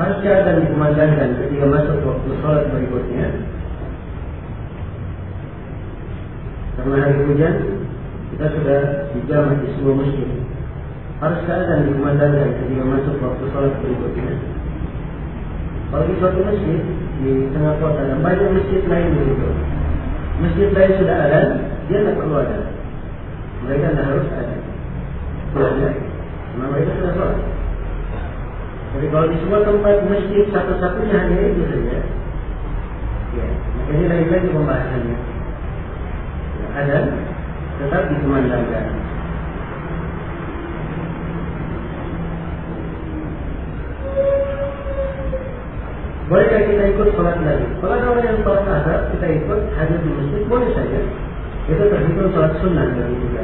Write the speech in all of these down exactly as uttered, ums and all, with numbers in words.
pasti akan dikumandangkan ketika masuk waktu sholat berikutnya. Karena hari hujan, kita sudah dijamah di sebuah masjid. Harus keadaan dikumandangkan ketika masuk waktu sholat berikutnya. Kalau di suatu masjid di tengah kota dan banyak masjid lain begitu, masjid lain sudah ada, dia tidak perlu ada. Mereka tidak harus ada. Tidak, karena mereka sudah sholat. Jadi kalau di sebuah tempat masjid satu-satunya hanya itu saja, ya, maka ini lagi-lagi pembahasannya. Ya, ada, tetap dikumandangkan. Bolehkah kita ikut sholat lagi? Kalau ada orang yang sholat asar, kita ikut hadir di masjid, boleh saja. Itu terhitung sholat sunnah dari juga.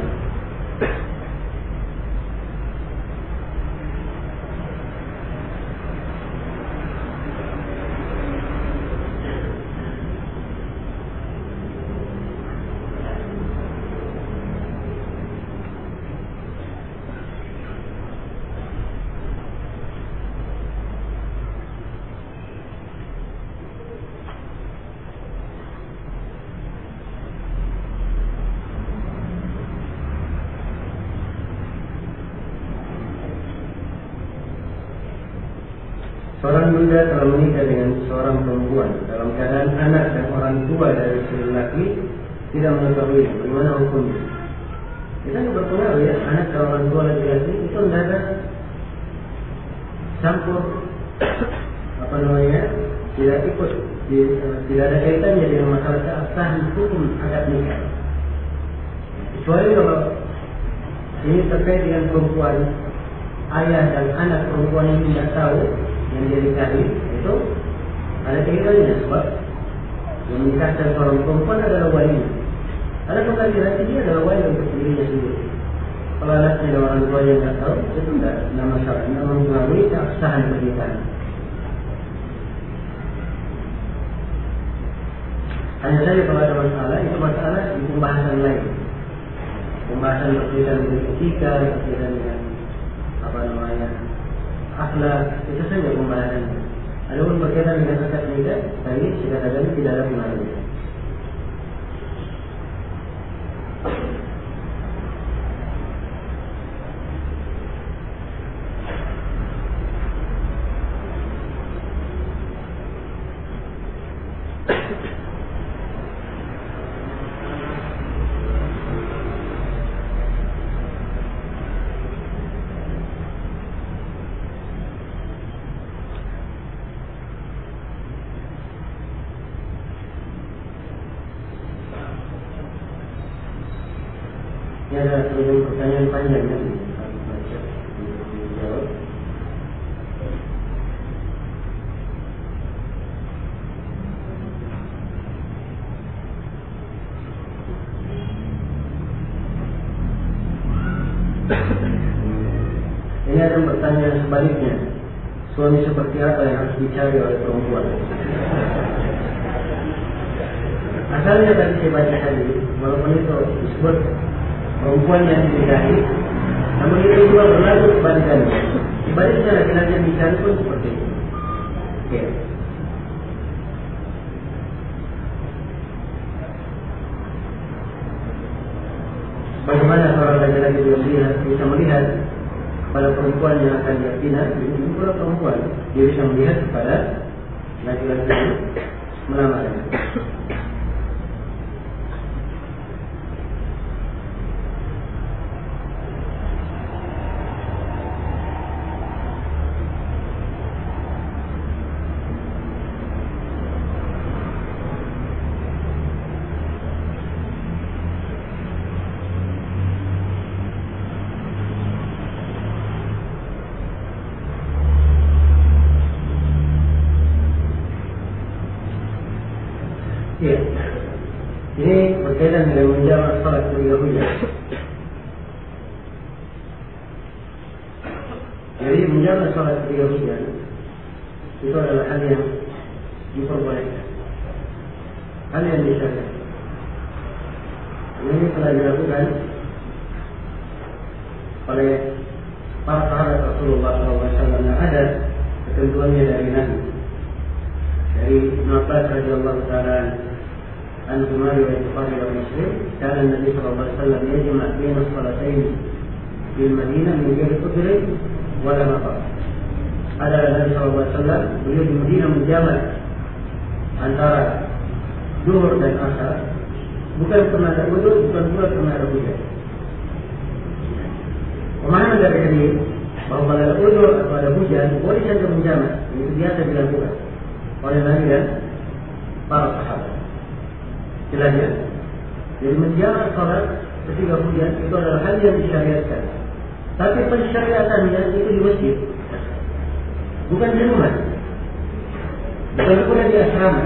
Seorang bunda telah menikah dengan seorang perempuan dalam keadaan anak dan orang tua dari si lelaki tidak mengetahui bagaimana hukumnya. Kita tidak berpengaruh ya, anak dan orang tua laki-laki itu tidak ada campur apa namanya, tidak ikut, tidak ada kaitannya dengan masalah keabsahan hukum akad nikah. Kecuali kalau ini terkait dengan perempuan, ayah dan anak perempuan yang tidak tahu yang dia nikahi, itu ada kaitannya sebab yang menikahkan seorang perempuan adalah walinya. Ada laki-laki dia adalah wali untuk dirinya sendiri. Kalau anaknya dan orang tua yang tidak tahu, itu tidak ada masalah, tidak mempengaruhi keabsahan pernikahan. Hanya saja kalau ada masalah, itu masalah di pembahasan lain. Pembahasan berkaitan dengan etika, berkaitan dengan apa namanya, akhlak, itu saja pembahasannya. Adapun berkaitan dengan akad nikah, tadi sudah ada tidak ada pengaruhnya. Ini ada pertanyaan panjang yang kami baca dijawab. Ini ada pertanyaan sebaliknya. Suami seperti apa yang harus dicari oleh perempuan? Asalnya tadi saya baca tadi, walaupun itu disebut perempuan yang dinikahi, namun itu juga berlaku kebalikannya. Sebaliknya laki-laki yang dicari pun seperti itu. Ya. Bagaimana seorang laki-laki melihat, bisa melihat kepada perempuan yang akan dia bina? Ini pula perempuan, dia bisa melihat kepada laki-laki yang melamarnya. Ya, ini berkaitan dengan menjawab salat ketika hujan. Jadi menjawab salat ketika hujan itu adalah hal yang diperbolehkan, hal yang disyariatkan. Ini telah dilakukan oleh para sahabat Rasulullah shallallahu alaihi wasallam yang ada ketentuannya dari Nabi. Dari Ibnu Abbas radhiyallahu ta'ala anhu riwayat Bukhari dan Muslim, kana Nabi sallallahu alaihi wasallam yajma' baina as-salatayn bil Madinah min ghairi udhrin wala matar. Adalah Nabi sallallahu alaihi wasallam beliau di Madinah menjamak antara zuhur dan asar, bukan karena ada udzur, bukan pula karena ada hujan. Pemahaman dari ini bahwa kalau ada udzur atau ada hujan boleh saja menjamak, itu biasa dilakukan oleh Nabi dan para sahabat. Jelasnya, jadi menjamak salat ketika hujan itu adalah hal yang disyariatkan. Tapi pensyariatannya itu di masjid, bukan di rumah, bukan pula di asrama.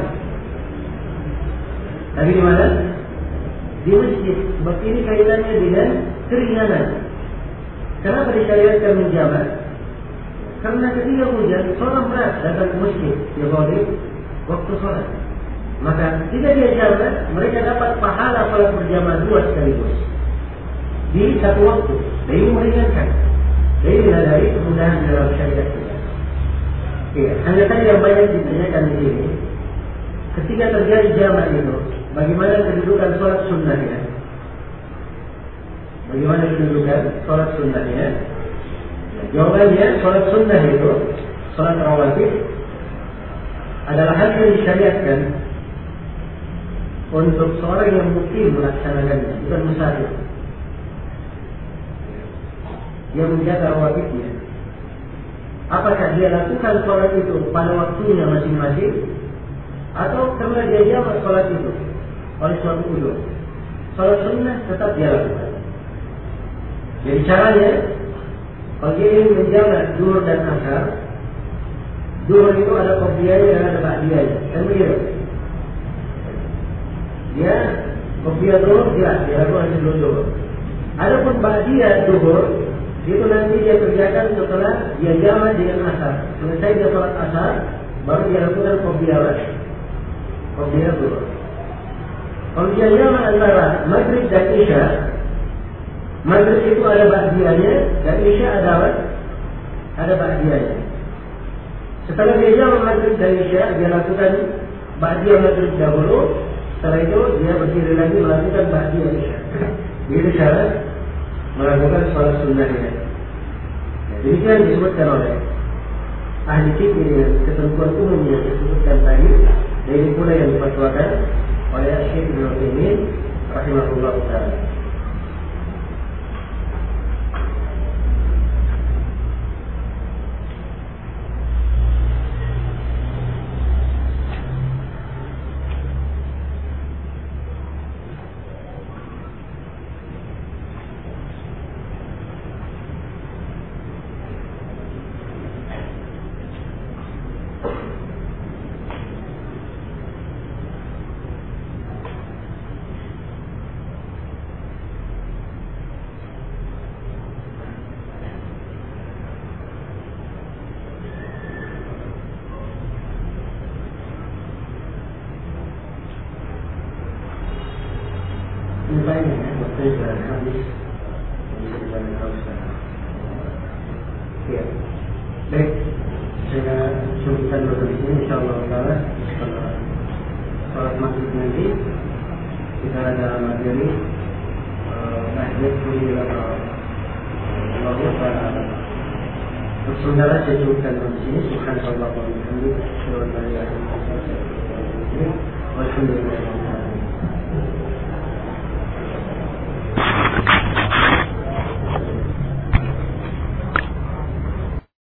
Tapi di mana? Di masjid. Sebab ini kaitannya dengan keringanan. Kenapa disyariatkan menjamak? Karena ketika hujan, seorang berat datang ke masjid, dia boleh waktu sholat. Maka jika dia jamak, mereka dapat pahala sholat berjamaah dua sekaligus di satu waktu. Dan ini meringankan. Dan ini dari kemudahan dalam syariat kita. Ya, hanya saja yang banyak ditanyakan di sini, ketika terjadi jamak itu, bagaimana kedudukan sholat sunnahnya? Bagaimana kedudukan sholat sunnahnya? Jawabannya, sholat sunnah itu, sholat rawatib adalah hal yang disyariatkan untuk seorang yang mukim melaksanakannya, bukan musafir. Dia menjaga rawatibnya. Apakah dia lakukan sholat itu pada waktunya masing-masing, atau karena dia jamak sholat itu oleh suatu udzur? Sholat sunnah tetap dia lakukan. Jadi caranya, kalau dia ingin menjamak zuhur dan asar, zuhur itu ada qobliyahnya dan ada ba'diyahnya, kan begitu? Dia qobliyah zuhur, dia dia lakukan sebelum zuhur. Adapun ba'diyah zuhur, itu nanti dia kerjakan setelah dia jamak dengan asar. Selesai dia sholat asar, baru dia lakukan qobliyah lagi. Qobliyah zuhur. Kalau dia jamak antara maghrib dan isya, maghrib itu ada ba'diyahnya dan isya ada apa? Ada ba'diyahnya. Setelah dia jamak maghrib dan isya, dia lakukan ba'diyah maghrib dahulu. Setelah itu dia berdiri lagi melakukan ba'diyah isya. Begitu syarat melakukan sholat sunnahnya. Jadi yang disebutkan oleh ahli fikih dengan ketentuan umum yang disebutkan tadi, dan ini pula yang difatwakan oleh Syekh Ibnu Utsaimin rahimahullah taala. Banyak ya, waktu sudah habis. Bisa dibantu sekarang. Ya, baik. Saya cukupkan dulu di sini. Insyaallah taala setelah sholat maghrib nanti kita ada materi tahajud kuliah atau Allah taala. Saudara, saya cukupkan dulu di sini. Subhanallah wa bihamdihi, asyhadu an la ilaha illallah wa asyhadu anna muhammadan rasulullah. Walhamdulillah.